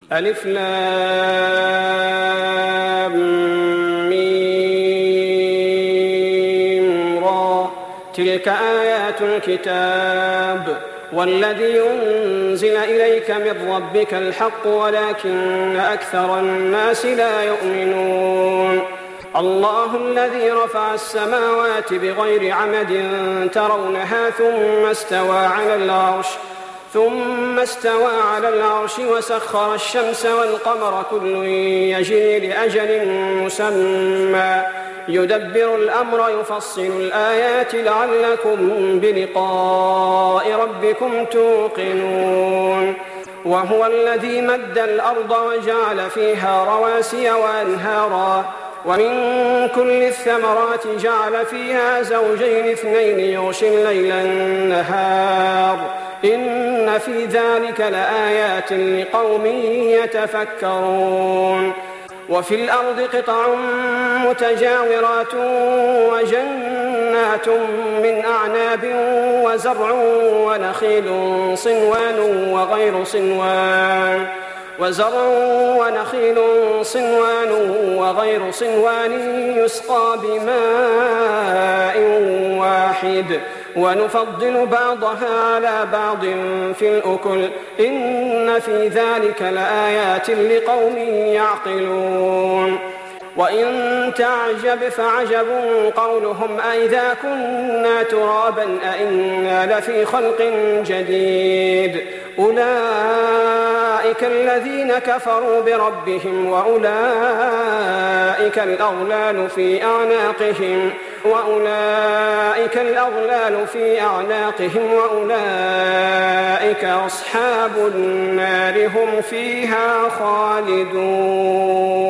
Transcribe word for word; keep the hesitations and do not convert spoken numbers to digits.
ألف لام ميم را تلك آيات الكتاب والذي أنزل إليك من ربك الحق ولكن أكثر الناس لا يؤمنون الله الذي رفع السماوات بغير عمد ترونها ثم استوى على العرش ثم استوى على العرش وسخر الشمس والقمر كل يجري لأجل مسمى يدبر الأمر يفصل الآيات لعلكم بلقاء ربكم توقنون وهو الذي مد الأرض وجعل فيها رواسي وأنهارا ومن كل الثمرات جعل فيها زوجين اثنين يغشي الليل النهار إن في ذلك لآيات لقوم يتفكرون وفي الأرض قطع متجاورات وجنات من أعناب وزرع ونخيل صنوان وغير صنوان وزرع ونخيل صنوان وغير صنوان يسقى بماء واحد ونفضل بعضها على بعض في الأكل إن في ذلك لآيات لقوم يعقلون وإن تعجب فعجب قولهم أئذا كنا ترابا أئنا لفي خلق جديد أولئك الذين كفروا بربهم وأولئك الأغلال في أعناقهم وأولئك الأغلال في أعناقهم وأولئك أصحاب النار هم فيها خالدون.